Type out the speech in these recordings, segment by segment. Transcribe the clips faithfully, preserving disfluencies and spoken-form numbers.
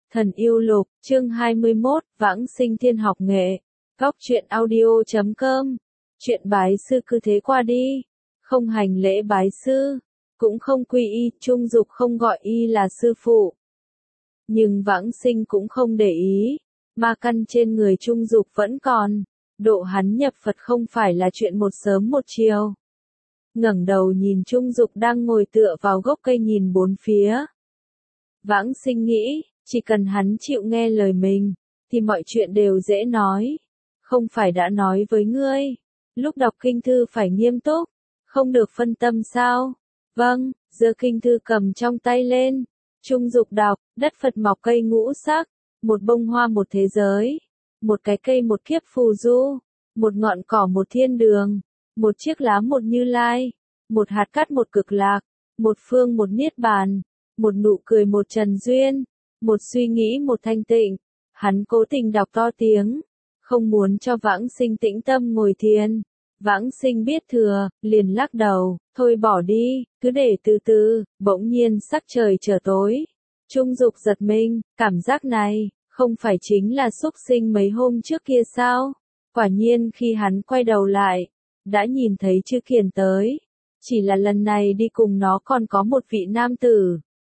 Thần yêu lục, chương hai mươi mốt, vãng sinh thiên học nghệ. Góc truyện audio chấm com. Chuyện bái sư cứ thế qua đi. Không hành lễ bái sư. Cũng không quy y, trung dục không gọi y là sư phụ. Nhưng vãng sinh cũng không để ý. Ma căn trên người trung dục vẫn còn. Độ hắn nhập Phật không phải là chuyện một sớm một chiều. Ngẩng đầu nhìn trung dục đang ngồi tựa vào gốc cây nhìn bốn phía. Vãng sinh nghĩ, chỉ cần hắn chịu nghe lời mình, thì mọi chuyện đều dễ nói. Không phải đã nói với ngươi, lúc đọc kinh thư phải nghiêm túc, không được phân tâm sao? Vâng, giơ kinh thư cầm trong tay lên. Trung dục đọc, đất Phật mọc cây ngũ sắc, một bông hoa một thế giới, một cái cây một kiếp phù du, một ngọn cỏ một thiên đường, một chiếc lá một Như Lai, một hạt cát một Cực Lạc, một phương một Niết Bàn, một nụ cười một Trần Duyên, một suy nghĩ một thanh tịnh. Hắn cố tình đọc to tiếng, không muốn cho vãng sinh tĩnh tâm ngồi thiền. Vãng sinh biết thừa, liền lắc đầu, thôi bỏ đi, cứ để từ từ. Bỗng nhiên sắc trời trở tối. Trung dục giật mình, cảm giác này, không phải chính là xúc sinh mấy hôm trước kia sao? Quả nhiên khi hắn quay đầu lại, đã nhìn thấy Chư Kiền tới. Chỉ là lần này đi cùng nó còn có một vị nam tử.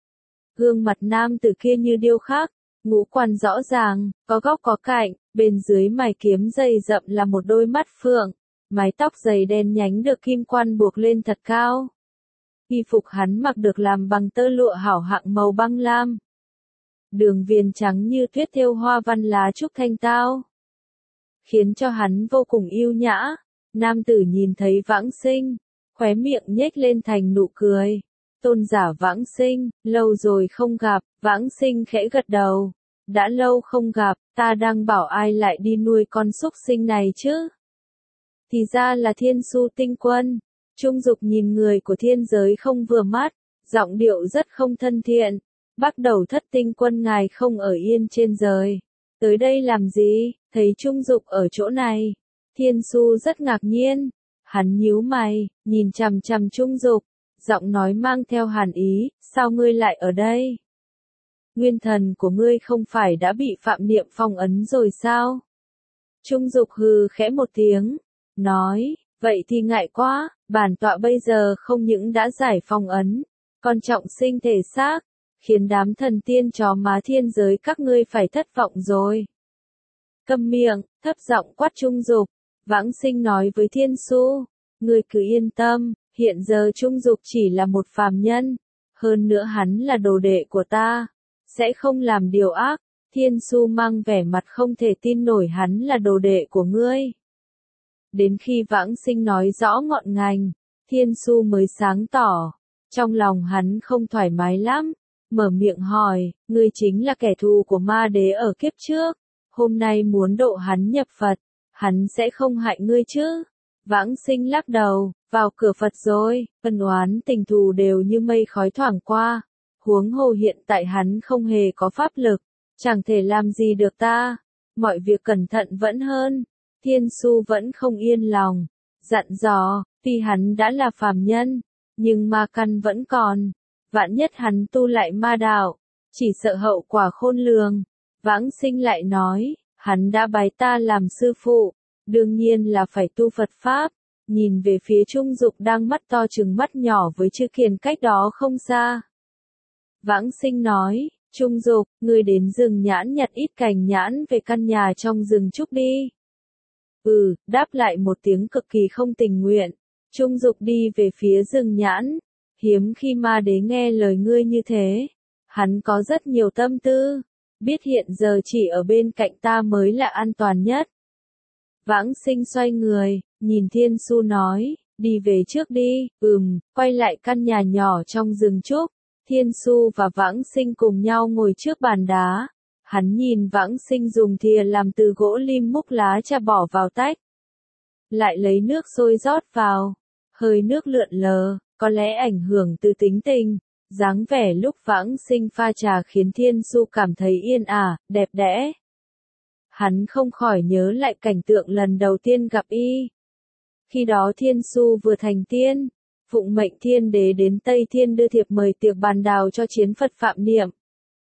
Gương mặt nam tử kia như điêu khắc, ngũ quan rõ ràng, có góc có cạnh, bên dưới mày kiếm dày rậm là một đôi mắt phượng, mái tóc dày đen nhánh được kim quan buộc lên thật cao. Y phục hắn mặc được làm bằng tơ lụa hảo hạng màu băng lam. Đường viền trắng như tuyết thêu hoa văn lá trúc thanh tao, khiến cho hắn vô cùng yêu nhã. Nam tử nhìn thấy vãng sinh, khóe miệng nhếch lên thành nụ cười. Tôn giả vãng sinh, lâu rồi không gặp. Vãng sinh khẽ gật đầu. Đã lâu không gặp, ta đang bảo ai lại đi nuôi con súc sinh này chứ? Thì ra là Thiên Su Tinh Quân. Trung dục nhìn người của thiên giới không vừa mắt, giọng điệu rất không thân thiện. Bắt đầu Thất Tinh Quân ngài không ở yên trên trời. Tới đây làm gì? Thấy Trung dục ở chỗ này. Thiên Su rất ngạc nhiên. Hắn nhíu mày, nhìn chằm chằm Trung dục. Giọng nói mang theo hàn ý, sao ngươi lại ở đây? Nguyên thần của ngươi không phải đã bị Phạm Niệm phong ấn rồi sao? Trung dục hừ khẽ một tiếng, nói, vậy thì ngại quá, bản tọa bây giờ không những đã giải phong ấn, còn trọng sinh thể xác, khiến đám thần tiên chó má thiên giới các ngươi phải thất vọng rồi. Câm miệng, thấp giọng quát Trung dục. Vãng sinh nói với Thiên Su, ngươi cứ yên tâm. Hiện giờ Trung dục chỉ là một phàm nhân, hơn nữa hắn là đồ đệ của ta, sẽ không làm điều ác. Thiên Su mang vẻ mặt không thể tin nổi hắn là đồ đệ của ngươi. Đến khi vãng sinh nói rõ ngọn ngành, Thiên Su mới sáng tỏ, trong lòng hắn không thoải mái lắm, mở miệng hỏi, ngươi chính là kẻ thù của ma đế ở kiếp trước, hôm nay muốn độ hắn nhập Phật, hắn sẽ không hại ngươi chứ? Vãng sinh lắc đầu, vào cửa Phật rồi, ân oán tình thù đều như mây khói thoảng qua, huống hồ hiện tại hắn không hề có pháp lực, chẳng thể làm gì được ta, mọi việc cẩn thận vẫn hơn. Thiên Su vẫn không yên lòng, dặn dò, tuy hắn đã là phàm nhân, nhưng ma căn vẫn còn, vạn nhất hắn tu lại ma đạo, chỉ sợ hậu quả khôn lường. Vãng sinh lại nói, hắn đã bái ta làm sư phụ, đương nhiên là phải tu Phật Pháp. Nhìn về phía Trung dục đang mắt to trừng mắt nhỏ với Chư Kiền cách đó không xa. Vãng sinh nói, Trung dục, ngươi đến rừng nhãn nhặt ít cành nhãn về căn nhà trong rừng trúc đi. Ừ, đáp lại một tiếng cực kỳ không tình nguyện. Trung dục đi về phía rừng nhãn. Hiếm khi ma đế nghe lời ngươi như thế. Hắn có rất nhiều tâm tư. Biết hiện giờ chỉ ở bên cạnh ta mới là an toàn nhất. Vãng sinh xoay người, nhìn Thiên Su nói, đi về trước đi. Ừm, quay lại căn nhà nhỏ trong rừng trúc. Thiên Su và vãng sinh cùng nhau ngồi trước bàn đá. Hắn nhìn vãng sinh dùng thìa làm từ gỗ lim múc lá trà bỏ vào tách. Lại lấy nước sôi rót vào. Hơi nước lượn lờ, có lẽ ảnh hưởng từ tính tình. Dáng vẻ lúc vãng sinh pha trà khiến Thiên Su cảm thấy yên ả, đẹp đẽ. Hắn không khỏi nhớ lại cảnh tượng lần đầu tiên gặp y. Khi đó Thiên Su vừa thành tiên, phụng mệnh thiên đế đến Tây Thiên đưa thiệp mời tiệc bàn đào cho chiến Phật Phạm Niệm.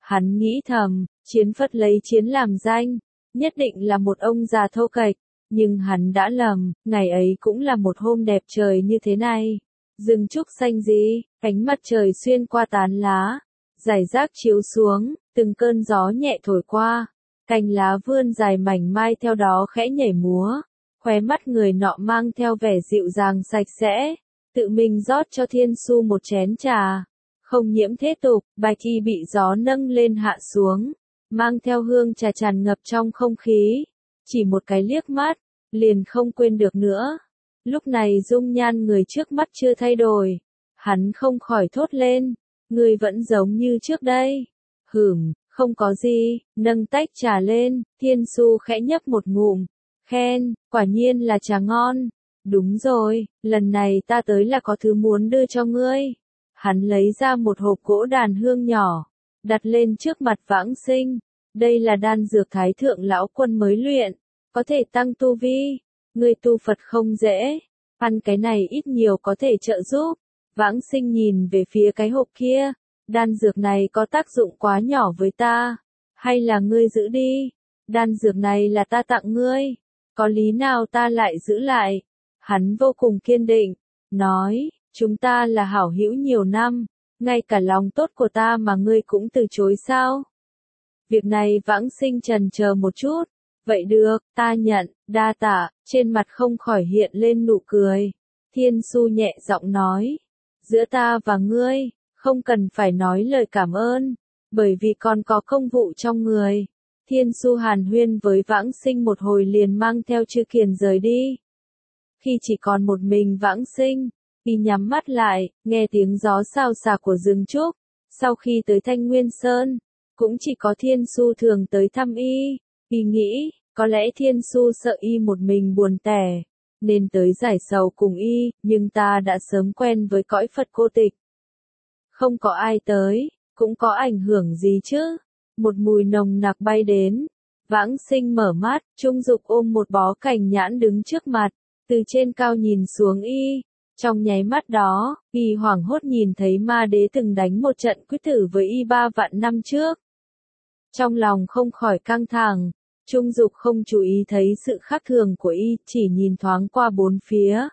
Hắn nghĩ thầm, Chiến Phất lấy chiến làm danh, nhất định là một ông già thô kệch, nhưng hắn đã lầm, ngày ấy cũng là một hôm đẹp trời như thế này. Rừng trúc xanh gì, ánh mặt trời xuyên qua tán lá, rải rác chiếu xuống, từng cơn gió nhẹ thổi qua, cành lá vươn dài mảnh mai theo đó khẽ nhảy múa, khóe mắt người nọ mang theo vẻ dịu dàng sạch sẽ, tự mình rót cho Thiên Su một chén trà, không nhiễm thế tục, bạch y bị gió nâng lên hạ xuống, mang theo hương trà tràn ngập trong không khí, chỉ một cái liếc mắt, liền không quên được nữa. Lúc này dung nhan người trước mắt chưa thay đổi, hắn không khỏi thốt lên, người vẫn giống như trước đây. Hửm, không có gì, nâng tách trà lên, Thiên Su khẽ nhấp một ngụm, khen, quả nhiên là trà ngon. Đúng rồi, lần này ta tới là có thứ muốn đưa cho ngươi. Hắn lấy ra một hộp gỗ đàn hương nhỏ, đặt lên trước mặt Vãng Sinh. Đây là đan dược Thái Thượng lão quân mới luyện, có thể tăng tu vi. Ngươi tu Phật không dễ, ăn cái này ít nhiều có thể trợ giúp. Vãng Sinh nhìn về phía cái hộp kia, đan dược này có tác dụng quá nhỏ với ta, hay là ngươi giữ đi? Đan dược này là ta tặng ngươi, có lý nào ta lại giữ lại? Hắn vô cùng kiên định, nói, chúng ta là hảo hữu nhiều năm, ngay cả lòng tốt của ta mà ngươi cũng từ chối sao? Việc này Vãng Sinh chần chờ một chút, vậy được, ta nhận, đa tạ, trên mặt không khỏi hiện lên nụ cười. Thiên Su nhẹ giọng nói, giữa ta và ngươi, không cần phải nói lời cảm ơn, bởi vì còn có công vụ trong người. Thiên Su hàn huyên với Vãng Sinh một hồi liền mang theo Chư Kiền rời đi. Khi chỉ còn một mình Vãng Sinh, y nhắm mắt lại, nghe tiếng gió xào xạc của rừng trúc. Sau khi tới Thanh Nguyên Sơn, cũng chỉ có Thiên Su thường tới thăm y. Y nghĩ, có lẽ Thiên Su sợ y một mình buồn tẻ, nên tới giải sầu cùng y, nhưng ta đã sớm quen với cõi Phật cô tịch. Không có ai tới, cũng có ảnh hưởng gì chứ. Một mùi nồng nặc bay đến. Vãng Sinh mở mắt, Trung Dục ôm một bó cành nhãn đứng trước mặt, từ trên cao nhìn xuống y. Trong nháy mắt đó, y hoảng hốt nhìn thấy Ma Đế từng đánh một trận quyết tử với y ba vạn năm trước. Trong lòng không khỏi căng thẳng, Trung Dục không chú ý thấy sự khác thường của y, chỉ nhìn thoáng qua bốn phía.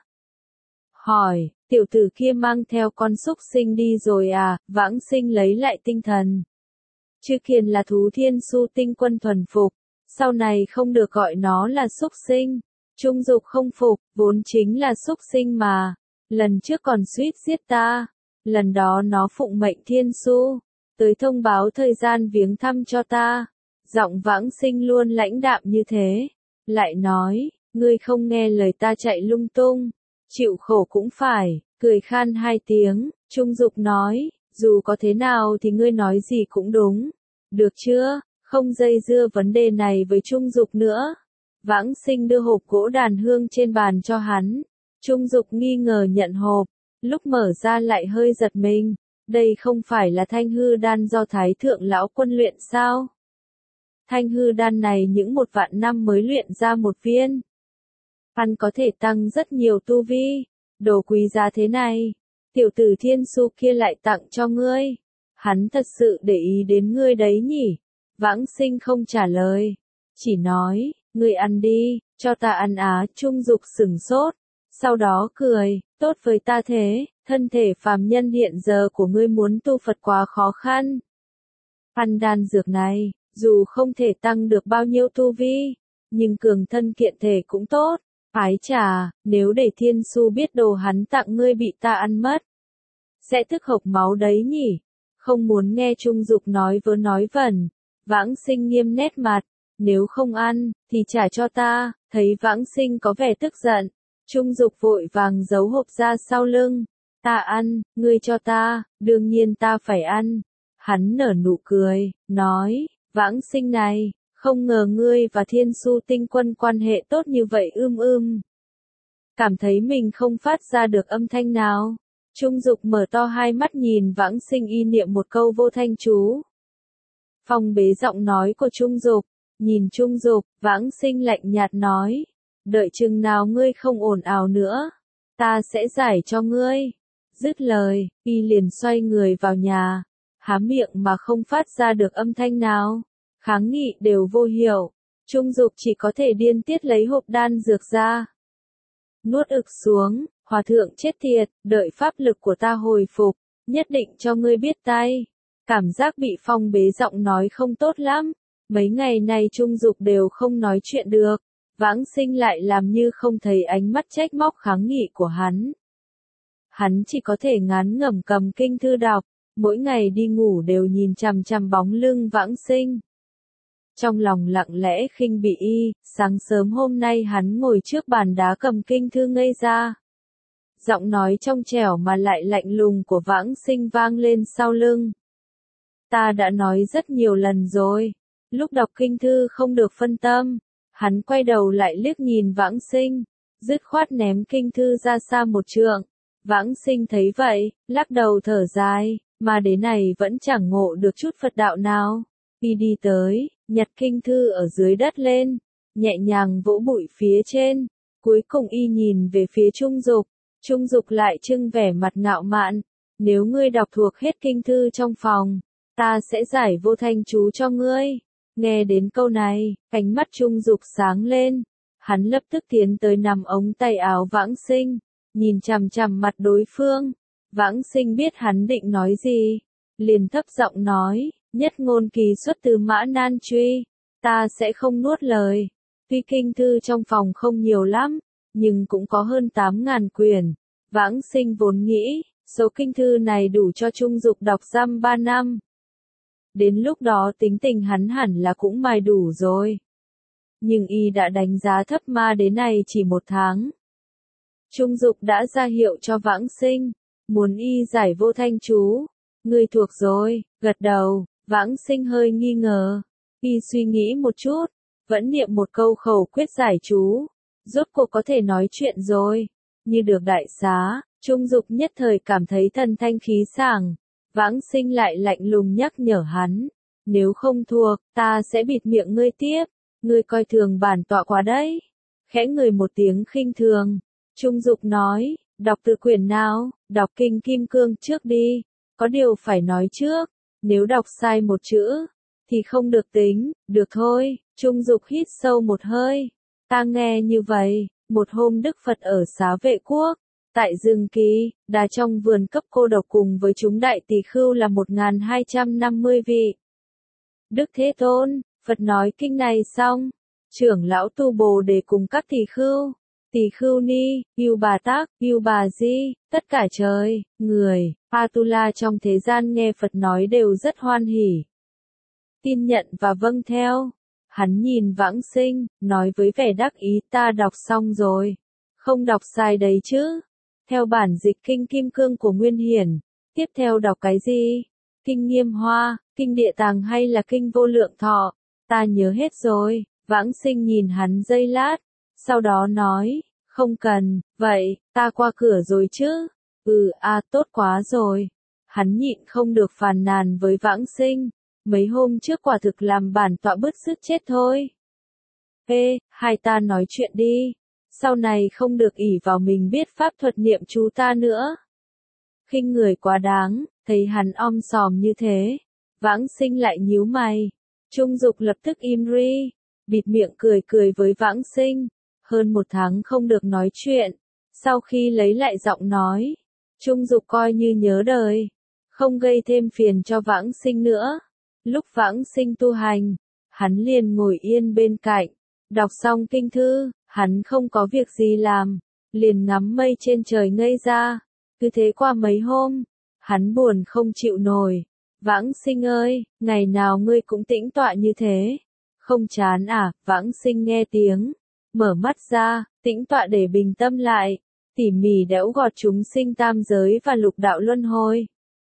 Hỏi, tiểu tử kia mang theo con súc sinh đi rồi à? Vãng Sinh lấy lại tinh thần. Chư Kiền là thú Thiên Su tinh quân thuần phục, sau này không được gọi nó là súc sinh. Trung Dục không phục, vốn chính là súc sinh mà. Lần trước còn suýt giết ta, lần đó nó phụng mệnh Thiên Su, tới thông báo thời gian viếng thăm cho ta. Giọng Vãng Sinh luôn lãnh đạm như thế, lại nói, ngươi không nghe lời ta chạy lung tung, chịu khổ cũng phải, cười khan hai tiếng. Trung Dục nói, dù có thế nào thì ngươi nói gì cũng đúng, được chưa, không dây dưa vấn đề này với Trung Dục nữa. Vãng Sinh đưa hộp gỗ đàn hương trên bàn cho hắn. Trung Dục nghi ngờ nhận hộp, lúc mở ra lại hơi giật mình, đây không phải là thanh hư đan do Thái Thượng lão quân luyện sao? Thanh hư đan này những một vạn năm mới luyện ra một viên. Ăn có thể tăng rất nhiều tu vi, đồ quý giá thế này, tiểu tử Thiên Su kia lại tặng cho ngươi. Hắn thật sự để ý đến ngươi đấy nhỉ? Vãng Sinh không trả lời, chỉ nói, ngươi ăn đi, cho ta ăn á. Trung Dục sửng sốt, sau đó cười, tốt với ta thế, thân thể phàm nhân hiện giờ của ngươi muốn tu Phật quá khó khăn. Ăn đan dược này, dù không thể tăng được bao nhiêu tu vi, nhưng cường thân kiện thể cũng tốt. Ái chà, nếu để Thiên Su biết đồ hắn tặng ngươi bị ta ăn mất, sẽ tức hộc máu đấy nhỉ? Không muốn nghe Trung Dục nói vớ nói vẩn, Vãng Sinh nghiêm nét mặt, nếu không ăn, thì trả cho ta. Thấy Vãng Sinh có vẻ tức giận, Trung Dục vội vàng giấu hộp ra sau lưng. Ta ăn, ngươi cho ta, đương nhiên ta phải ăn. Hắn nở nụ cười, nói, Vãng Sinh này, không ngờ ngươi và Thiên Su tinh quân quan hệ tốt như vậy ưm ưm. Cảm thấy mình không phát ra được âm thanh nào. Trung Dục mở to hai mắt nhìn Vãng Sinh y niệm một câu vô thanh chú. Phong bế giọng nói của Trung Dục, nhìn Trung Dục, Vãng Sinh lạnh nhạt nói, đợi chừng nào ngươi không ồn ào nữa, ta sẽ giải cho ngươi. Dứt lời, y liền xoay người vào nhà. há miệng mà không phát ra được âm thanh nào. Kháng nghị đều vô hiệu, Trung Dục chỉ có thể điên tiết lấy hộp đan dược ra. Nuốt ực xuống, hòa thượng chết tiệt, đợi pháp lực của ta hồi phục, nhất định cho ngươi biết tay. Cảm giác bị phong bế giọng nói không tốt lắm, mấy ngày nay Trung Dục đều không nói chuyện được, Vãng Sinh lại làm như không thấy ánh mắt trách móc kháng nghị của hắn. Hắn chỉ có thể ngán ngẩm cầm kinh thư đọc, mỗi ngày đi ngủ đều nhìn chằm chằm bóng lưng Vãng Sinh. Trong lòng lặng lẽ khinh bỉ y, sáng sớm hôm nay hắn ngồi trước bàn đá cầm kinh thư ngây ra. Giọng nói trong trẻo mà lại lạnh lùng của Vãng Sinh vang lên sau lưng. Ta đã nói rất nhiều lần rồi, lúc đọc kinh thư không được phân tâm. Hắn quay đầu lại liếc nhìn Vãng Sinh, dứt khoát ném kinh thư ra xa một trượng. Vãng Sinh thấy vậy, lắc đầu thở dài, mà đến này vẫn chẳng ngộ được chút Phật đạo nào. Y đi tới, nhặt kinh thư ở dưới đất lên, nhẹ nhàng vỗ bụi phía trên, cuối cùng y nhìn về phía Trung Dục. Trung Dục lại trưng vẻ mặt ngạo mạn, nếu ngươi đọc thuộc hết kinh thư trong phòng, ta sẽ giải vô thanh chú cho ngươi. Nghe đến câu này, ánh mắt Trung Dục sáng lên, hắn lập tức tiến tới nắm ống tay áo Vãng Sinh, nhìn chằm chằm mặt đối phương. Vãng Sinh biết hắn định nói gì, liền thấp giọng nói, nhất ngôn kỳ xuất từ Mã Nan Truy, ta sẽ không nuốt lời. Tuy kinh thư trong phòng không nhiều lắm, nhưng cũng có hơn tám ngàn quyển. Vãng Sinh vốn nghĩ, số kinh thư này đủ cho Trung Dục đọc dăm ba năm. Đến lúc đó tính tình hắn hẳn là cũng mài đủ rồi. Nhưng y đã đánh giá thấp ma đế này chỉ một tháng. Trung Dục đã ra hiệu cho Vãng Sinh, muốn y giải vô thanh chú. Ngươi thuộc rồi, gật đầu. Vãng Sinh hơi nghi ngờ, y suy nghĩ một chút, vẫn niệm một câu khẩu quyết giải chú, rốt cuộc có thể nói chuyện rồi, như được đại xá. Trung Dục nhất thời cảm thấy thần thanh khí sảng. Vãng Sinh lại lạnh lùng nhắc nhở hắn, nếu không thuộc, ta sẽ bịt miệng ngươi tiếp, ngươi coi thường bản tọa quá đấy. Khẽ người một tiếng khinh thường, Trung Dục nói, đọc từ quyển nào, đọc kinh Kim Cương trước đi, có điều phải nói trước. Nếu đọc sai một chữ, thì không được tính, được thôi. Trung Dục hít sâu một hơi. Ta nghe như vậy, một hôm Đức Phật ở Xá Vệ Quốc, tại Dương Kỳ, đà trong vườn cấp cô độc cùng với chúng đại tỳ khưu là một nghìn hai trăm năm mươi vị. Đức Thế Tôn, Phật nói kinh này xong, trưởng lão Tu Bồ Đề cùng các tỳ khưu, tỳ khưu ni, yêu bà tác, yêu bà di, tất cả trời, người, Atula trong thế gian nghe Phật nói đều rất hoan hỉ. Tin nhận và vâng theo. Hắn nhìn Vãng Sinh, nói với vẻ đắc ý, ta đọc xong rồi. Không đọc sai đấy chứ. Theo bản dịch kinh Kim Cương của Nguyên Hiển, tiếp theo đọc cái gì? Kinh Nghiêm Hoa, kinh Địa Tàng hay là kinh Vô Lượng Thọ? Ta nhớ hết rồi. Vãng Sinh nhìn hắn giây lát, sau đó nói, không cần, vậy, ta qua cửa rồi chứ? Ừ, à, tốt quá rồi. Hắn nhịn không được phàn nàn với Vãng Sinh, mấy hôm trước quả thực làm bản tọa bứt rứt chết thôi. Ê, hai ta nói chuyện đi, sau này không được ỷ vào mình biết pháp thuật niệm chú ta nữa. Khinh người quá đáng, thấy hắn om sòm như thế, Vãng Sinh lại nhíu mày. Trung Dục lập tức im ri, bịt miệng cười cười với Vãng Sinh, hơn một tháng không được nói chuyện. Sau khi lấy lại giọng nói, Trung Dục coi như nhớ đời, không gây thêm phiền cho Vãng Sinh nữa. Lúc Vãng Sinh tu hành, hắn liền ngồi yên bên cạnh, đọc xong kinh thư, hắn không có việc gì làm, liền ngắm mây trên trời ngây ra. Cứ thế qua mấy hôm, hắn buồn không chịu nổi. Vãng Sinh ơi, ngày nào ngươi cũng tĩnh tọa như thế, không chán à? Vãng Sinh nghe tiếng, mở mắt ra, tĩnh tọa để bình tâm lại, tỉ mỉ đẽo gọt chúng sinh tam giới và lục đạo luân hồi.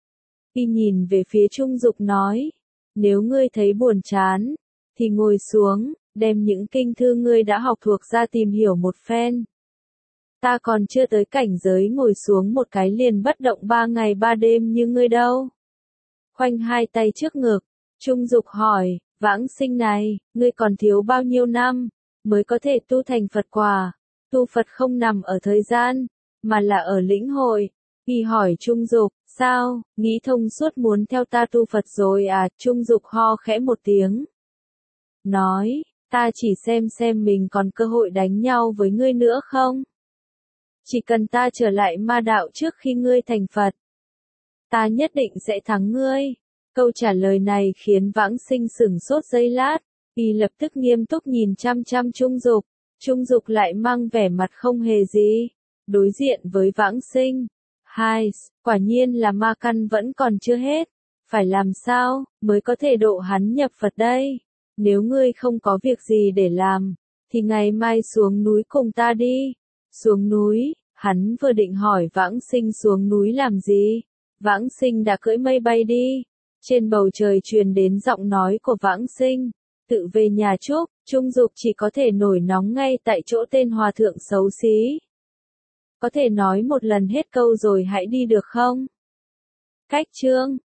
Y nhìn về phía Trung Dục nói, nếu ngươi thấy buồn chán, thì ngồi xuống, đem những kinh thư ngươi đã học thuộc ra tìm hiểu một phen. Ta còn chưa tới cảnh giới ngồi xuống một cái liền bất động ba ngày ba đêm như ngươi đâu. Khoanh hai tay trước ngực, Trung Dục hỏi, Vãng Sinh này, ngươi còn thiếu bao nhiêu năm, mới có thể tu thành Phật quả? Tu Phật không nằm ở thời gian, mà là ở lĩnh hội. Y hỏi Trung Dục, Sao, nghĩ thông suốt muốn theo ta tu Phật rồi à, Trung Dục ho khẽ một tiếng. Nói, ta chỉ xem xem mình còn cơ hội đánh nhau với ngươi nữa không? Chỉ cần ta trở lại ma đạo trước khi ngươi thành Phật, ta nhất định sẽ thắng ngươi. Câu trả lời này khiến Vãng Sinh sửng sốt giây lát, y lập tức nghiêm túc nhìn chăm chăm Trung Dục. Trung Dục lại mang vẻ mặt không hề gì, đối diện với Vãng Sinh. Hai, quả nhiên là ma căn vẫn còn chưa hết, phải làm sao mới có thể độ hắn nhập Phật đây? Nếu ngươi không có việc gì để làm, thì ngày mai xuống núi cùng ta đi. Xuống núi, hắn vừa định hỏi Vãng Sinh xuống núi làm gì, Vãng Sinh đã cưỡi mây bay đi. Trên bầu trời truyền đến giọng nói của Vãng Sinh, tự về nhà chúc. Trung Dục chỉ có thể nổi nóng ngay tại chỗ tên hòa thượng xấu xí. Có thể nói một lần hết câu rồi hãy đi được không? Cách chương